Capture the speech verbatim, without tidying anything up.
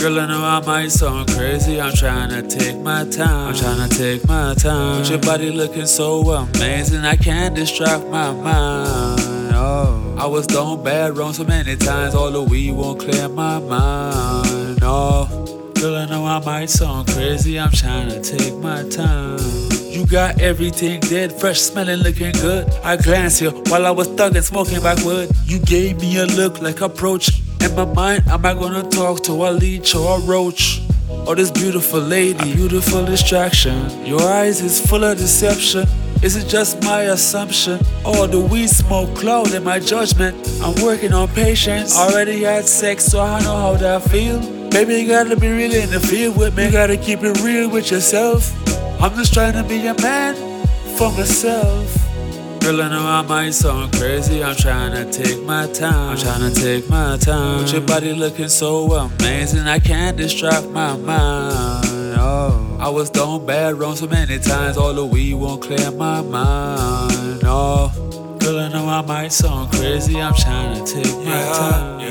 Girl, I know I might sound crazy. I'm trying to take my time. I'm trying to take my time. With your body looking so amazing, I can't distract my mind. Oh, I was done bad wrong so many times. All the weed won't clear my mind. Oh, girl, I know I might sound crazy. I'm trying to take my time. You got everything dead, fresh smelling, looking good. I glanced you while I was thugging, smoking backwood. You gave me a look like approach. In my mind, am I gonna talk to a leech or a roach? Or this beautiful lady, beautiful distraction. Your eyes is full of deception. Is it just my assumption? Or the weed smoke cloud in my judgment? I'm working on patience. Already had sex, so I know how that feel. Baby, you gotta be real in the field with me. You gotta keep it real with yourself. I'm just trying to be a man for myself. Girl, I know I might sound crazy. I'm trying to take my time. I'm trying to take my time. With your body looking so amazing, I can't distract my mind. Oh, I was done bad wrong so many times. All the weed won't clear my mind. Oh, girl, I know I might sound crazy. I'm trying to take my time.